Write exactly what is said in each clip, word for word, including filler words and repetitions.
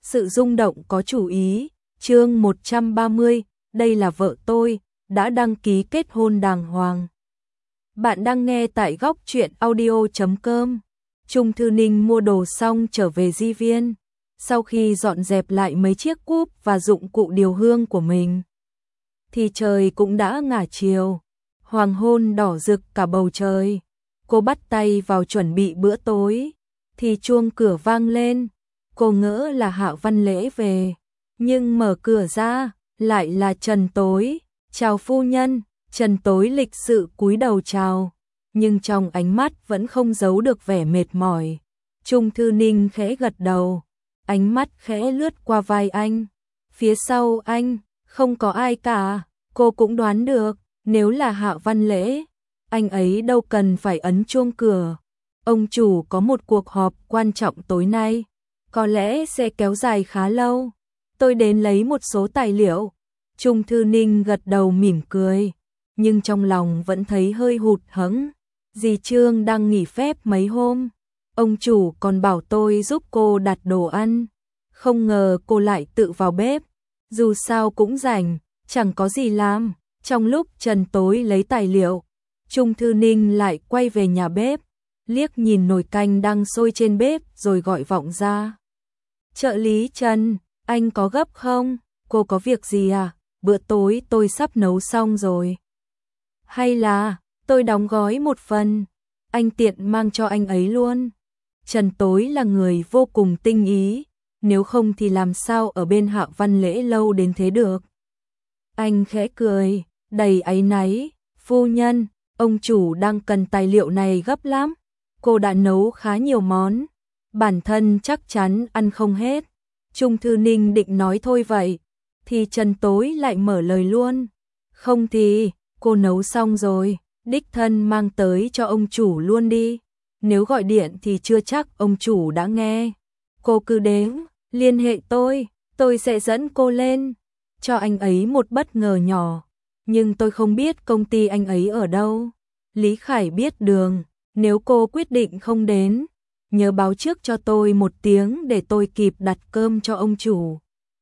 Sự rung động có chủ ý, chương một trăm ba mươi, đây là vợ tôi, đã đăng ký kết hôn đàng hoàng. Bạn đang nghe tại góc truyện audio chấm com. Trung Thư Ninh mua đồ xong trở về Di Viên. Sau khi dọn dẹp lại mấy chiếc cúp và dụng cụ điều hương của mình, thì trời cũng đã ngả chiều. Hoàng hôn đỏ rực cả bầu trời. Cô bắt tay vào chuẩn bị bữa tối, thì chuông cửa vang lên. Cô ngỡ là Hạ Văn Lễ về, nhưng mở cửa ra, lại là Trần Tối. Chào phu nhân. Trần Tối lịch sự cúi đầu chào, nhưng trong ánh mắt vẫn không giấu được vẻ mệt mỏi. Trung Thư Ninh khẽ gật đầu, ánh mắt khẽ lướt qua vai anh. Phía sau anh, không có ai cả. Cô cũng đoán được, nếu là Hạ Văn Lễ, anh ấy đâu cần phải ấn chuông cửa. Ông chủ có một cuộc họp quan trọng tối nay, có lẽ sẽ kéo dài khá lâu. Tôi đến lấy một số tài liệu. Trung Thư Ninh gật đầu mỉm cười, nhưng trong lòng vẫn thấy hơi hụt hẫng. Dì Trương đang nghỉ phép mấy hôm, ông chủ còn bảo tôi giúp cô đặt đồ ăn. Không ngờ cô lại tự vào bếp, dù sao cũng rảnh, chẳng có gì làm. Trong lúc Trần Tối lấy tài liệu, Trung Thư Ninh lại quay về nhà bếp, liếc nhìn nồi canh đang sôi trên bếp rồi gọi vọng ra. Trợ lý Trần, anh có gấp không? Cô có việc gì à? Bữa tối tôi sắp nấu xong rồi. Hay là tôi đóng gói một phần, anh tiện mang cho anh ấy luôn. Trần Tối là người vô cùng tinh ý, nếu không thì làm sao ở bên Hạ Văn Lễ lâu đến thế được. Anh khẽ cười, đầy áy náy. Phu nhân, ông chủ đang cần tài liệu này gấp lắm. Cô đã nấu khá nhiều món, bản thân chắc chắn ăn không hết. Trung Thư Ninh định nói thôi vậy, thì Trần Tối lại mở lời luôn. Không thì, cô nấu xong rồi, đích thân mang tới cho ông chủ luôn đi. Nếu gọi điện thì chưa chắc ông chủ đã nghe. Cô cứ đến, liên hệ tôi, tôi sẽ dẫn cô lên, cho anh ấy một bất ngờ nhỏ. Nhưng tôi không biết công ty anh ấy ở đâu. Lý Khải biết đường, nếu cô quyết định không đến, nhớ báo trước cho tôi một tiếng để tôi kịp đặt cơm cho ông chủ.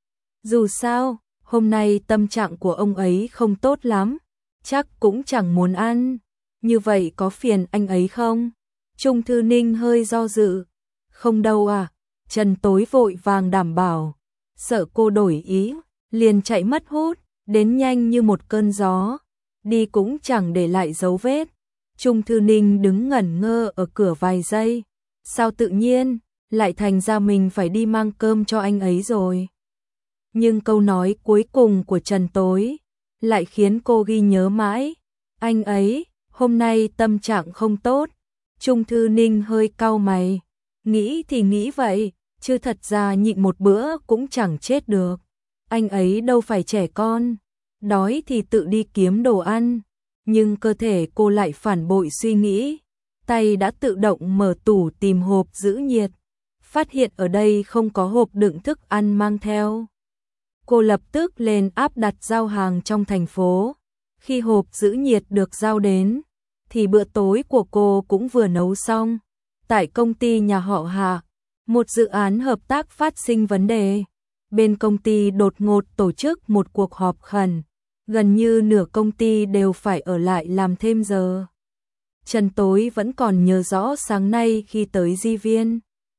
Dù sao, hôm nay tâm trạng của ông ấy không tốt lắm, chắc cũng chẳng muốn ăn. Như vậy có phiền anh ấy không? Trung Thư Ninh hơi do dự. Không đâu à, Trần Tối vội vàng đảm bảo, sợ cô đổi ý, liền chạy mất hút, đến nhanh như một cơn gió, đi cũng chẳng để lại dấu vết. Trung Thư Ninh đứng ngẩn ngơ ở cửa vài giây, sao tự nhiên lại thành ra mình phải đi mang cơm cho anh ấy rồi. Nhưng câu nói cuối cùng của Trần Tối lại khiến cô ghi nhớ mãi. Anh ấy hôm nay tâm trạng không tốt. Trung Thư Ninh hơi cau mày, nghĩ thì nghĩ vậy, chứ thật ra nhịn một bữa cũng chẳng chết được. Anh ấy đâu phải trẻ con, đói thì tự đi kiếm đồ ăn. Nhưng cơ thể cô lại phản bội suy nghĩ, tay đã tự động mở tủ tìm hộp giữ nhiệt, phát hiện ở đây không có hộp đựng thức ăn mang theo. Cô lập tức lên app đặt giao hàng trong thành phố. Khi hộp giữ nhiệt được giao đến, thì bữa tối của cô cũng vừa nấu xong. Tại công ty nhà họ Hạ, một dự án hợp tác phát sinh vấn đề. Bên công ty đột ngột tổ chức một cuộc họp khẩn, gần như nửa công ty đều phải ở lại làm thêm giờ. Trần Tối vẫn còn nhớ rõ sáng nay khi tới Di Viên,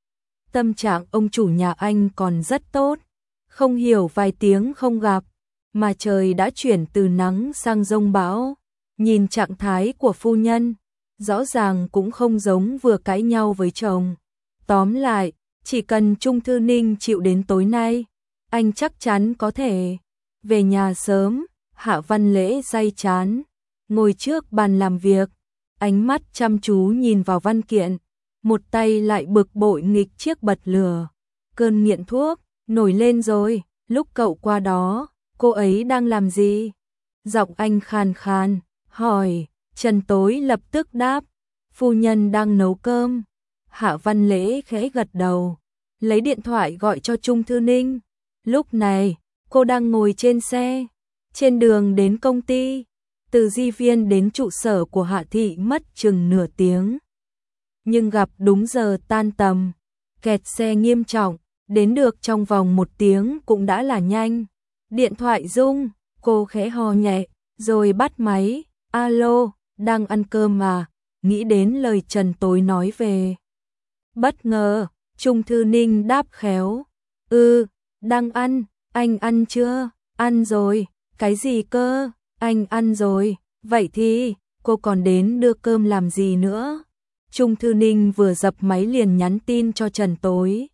tâm trạng ông chủ nhà anh còn rất tốt. Không hiểu vài tiếng không gặp, mà trời đã chuyển từ nắng sang giông bão. Nhìn trạng thái của phu nhân, rõ ràng cũng không giống vừa cãi nhau với chồng. Tóm lại, chỉ cần Trung Thư Ninh chịu đến tối nay, anh chắc chắn có thể về nhà sớm. Hạ Văn Lễ day chán, ngồi trước bàn làm việc, ánh mắt chăm chú nhìn vào văn kiện, một tay lại bực bội nghịch chiếc bật lửa. Cơn nghiện thuốc nổi lên rồi. Lúc cậu qua đó, cô ấy đang làm gì? Giọng anh khàn khàn hỏi. Trần Tối lập tức đáp, phu nhân đang nấu cơm. Hạ Văn Lễ khẽ gật đầu, lấy điện thoại gọi cho Trung Thư Ninh. Lúc này, cô đang ngồi trên xe, trên đường đến công ty. Từ Di Viên đến trụ sở của Hạ thị mất chừng nửa tiếng, nhưng gặp đúng giờ tan tầm, kẹt xe nghiêm trọng. đến được trong vòng một tiếng cũng đã là nhanh. Điện thoại rung, cô khẽ hò nhẹ, rồi bắt máy, alo, đang ăn cơm mà, nghĩ đến lời Trần Tối nói về. Bất ngờ, Trung Thư Ninh đáp khéo, ừ, đang ăn, anh ăn chưa? Ăn rồi, cái gì cơ? Anh ăn rồi, vậy thì, cô còn đến đưa cơm làm gì nữa? Trung Thư Ninh vừa dập máy liền nhắn tin cho Trần Tối.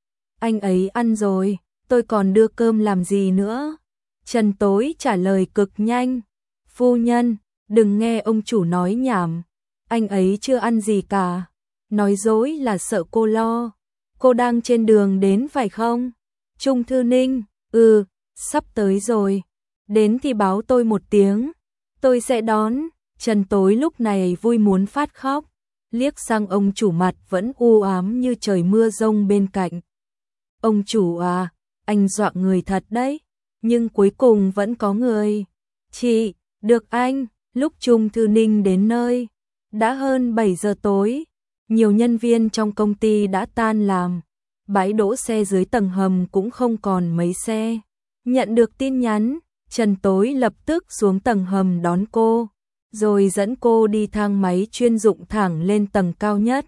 Anh ấy ăn rồi, tôi còn đưa cơm làm gì nữa? Trần Tối trả lời cực nhanh, phu nhân, đừng nghe ông chủ nói nhảm, anh ấy chưa ăn gì cả. Nói dối là sợ cô lo. Cô đang trên đường đến phải không? Trung Thư Ninh, ừ, sắp tới rồi. Đến thì báo tôi một tiếng, tôi sẽ đón. Trần Tối lúc này vui muốn phát khóc, liếc sang ông chủ mặt vẫn u ám như trời mưa rông bên cạnh. Ông chủ à, anh dọa người thật đấy, nhưng cuối cùng vẫn có người. Chị, được anh, lúc Trung Thư Ninh đến nơi, đã hơn bảy giờ tối, nhiều nhân viên trong công ty đã tan làm, bãi đỗ xe dưới tầng hầm cũng không còn mấy xe. Nhận được tin nhắn, Trần Tối lập tức xuống tầng hầm đón cô, rồi dẫn cô đi thang máy chuyên dụng thẳng lên tầng cao nhất.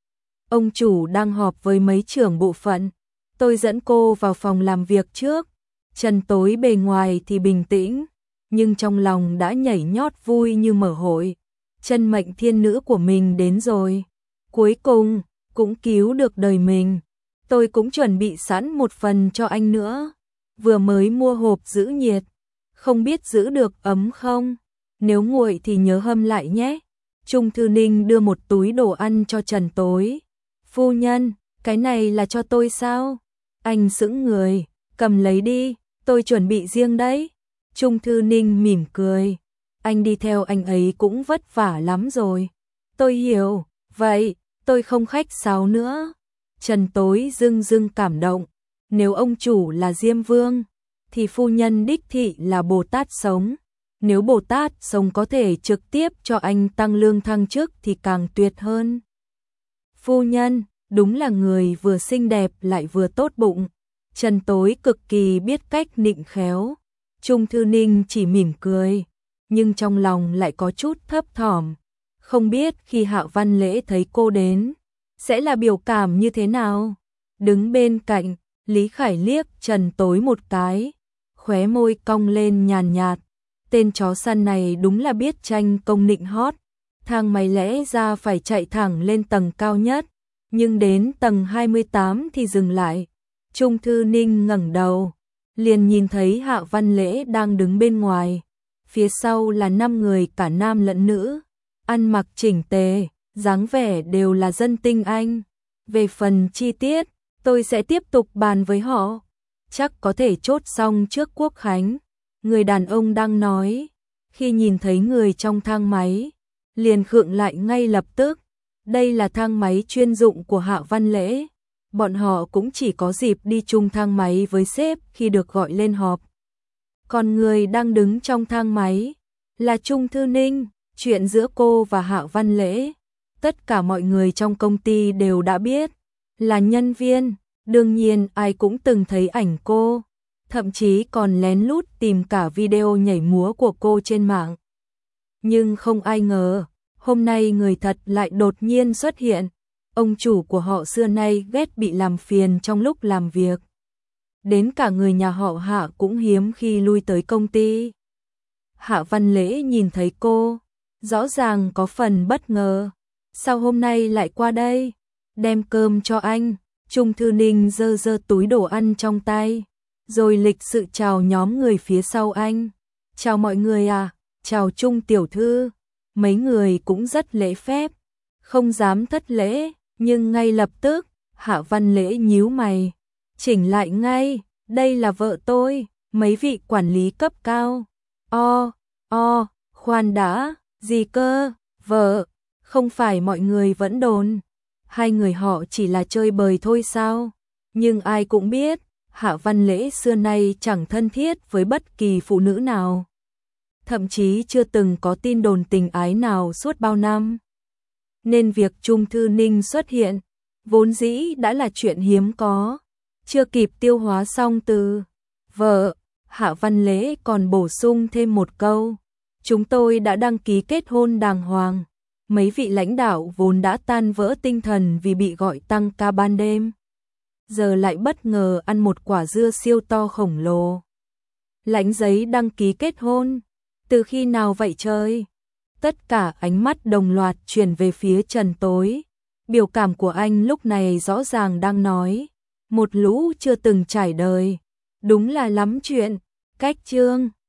Ông chủ đang họp với mấy trưởng bộ phận, tôi dẫn cô vào phòng làm việc trước. Trần Tối bề ngoài thì bình tĩnh, nhưng trong lòng đã nhảy nhót vui như mở hội. Chân mệnh thiên nữ của mình đến rồi, cuối cùng cũng cứu được đời mình. Tôi cũng chuẩn bị sẵn một phần cho anh nữa, vừa mới mua hộp giữ nhiệt, không biết giữ được ấm không, nếu nguội thì nhớ hâm lại nhé. Trung Thư Ninh đưa một túi đồ ăn cho Trần Tối. Phu nhân, cái này là cho tôi sao? Anh sững người, cầm lấy đi, tôi chuẩn bị riêng đấy. Trung Thư Ninh mỉm cười, anh đi theo anh ấy cũng vất vả lắm rồi. Tôi hiểu, vậy, tôi không khách sáo nữa. Trần Tối dưng dưng cảm động, nếu ông chủ là Diêm Vương, thì phu nhân đích thị là Bồ Tát sống. Nếu Bồ Tát sống có thể trực tiếp cho anh tăng lương thăng chức thì càng tuyệt hơn. Phu nhân, đúng là người vừa xinh đẹp lại vừa tốt bụng. Trần Tối cực kỳ biết cách nịnh khéo. Trung Thư Ninh chỉ mỉm cười, nhưng trong lòng lại có chút thấp thỏm. Không biết khi Hạo Văn Lễ thấy cô đến, sẽ là biểu cảm như thế nào? Đứng bên cạnh, Lý Khải liếc Trần Tối một cái, khóe môi cong lên nhàn nhạt. Tên chó săn này đúng là biết tranh công nịnh hót. Thang máy lẽ ra phải chạy thẳng lên tầng cao nhất, nhưng đến tầng hai mươi tám thì dừng lại. Trung Thư Ninh ngẩng đầu, liền nhìn thấy Hạo Văn Lễ đang đứng bên ngoài. Phía sau là năm người cả nam lẫn nữ, ăn mặc chỉnh tề, dáng vẻ đều là dân tinh Anh. Về phần chi tiết, tôi sẽ tiếp tục bàn với họ, chắc có thể chốt xong trước Quốc khánh. Người đàn ông đang nói, khi nhìn thấy người trong thang máy, liền khựng lại ngay lập tức. Đây là thang máy chuyên dụng của Hạo Văn Lễ. Bọn họ cũng chỉ có dịp đi chung thang máy với sếp khi được gọi lên họp. Còn người đang đứng trong thang máy là Trung Thư Ninh. Chuyện giữa cô và Hạo Văn Lễ, tất cả mọi người trong công ty đều đã biết. Là nhân viên, đương nhiên ai cũng từng thấy ảnh cô, thậm chí còn lén lút tìm cả video nhảy múa của cô trên mạng. Nhưng không ai ngờ, hôm nay người thật lại đột nhiên xuất hiện. Ông chủ của họ xưa nay ghét bị làm phiền trong lúc làm việc. Đến cả người nhà họ Hạ cũng hiếm khi lui tới công ty. Hạ Văn Lễ nhìn thấy cô, rõ ràng có phần bất ngờ. Sao hôm nay lại qua đây? Đem cơm cho anh. Trung Thư Ninh giơ giơ túi đồ ăn trong tay, rồi lịch sự chào nhóm người phía sau anh. Chào mọi người à, chào Trung tiểu thư. Mấy người cũng rất lễ phép, không dám thất lễ, nhưng ngay lập tức, Hạ Văn Lễ nhíu mày, chỉnh lại ngay, đây là vợ tôi, mấy vị quản lý cấp cao. O, o, khoan đã, gì cơ, vợ, không phải mọi người vẫn đồn hai người họ chỉ là chơi bời thôi sao? Nhưng ai cũng biết, Hạ Văn Lễ xưa nay chẳng thân thiết với bất kỳ phụ nữ nào. Thậm chí chưa từng có tin đồn tình ái nào suốt bao năm. Nên việc Trung Thư Ninh xuất hiện, vốn dĩ đã là chuyện hiếm có. Chưa kịp tiêu hóa xong từ vợ, Hạ Văn Lễ còn bổ sung thêm một câu. Chúng tôi đã đăng ký kết hôn đàng hoàng. Mấy vị lãnh đạo vốn đã tan vỡ tinh thần vì bị gọi tăng ca ban đêm, giờ lại bất ngờ ăn một quả dưa siêu to khổng lồ. Lãnh giấy đăng ký kết hôn, từ khi nào vậy trời? Tất cả ánh mắt đồng loạt chuyển về phía Trần Tối. Biểu cảm của anh lúc này rõ ràng đang nói, một lũ chưa từng trải đời, đúng là lắm chuyện. Cách chương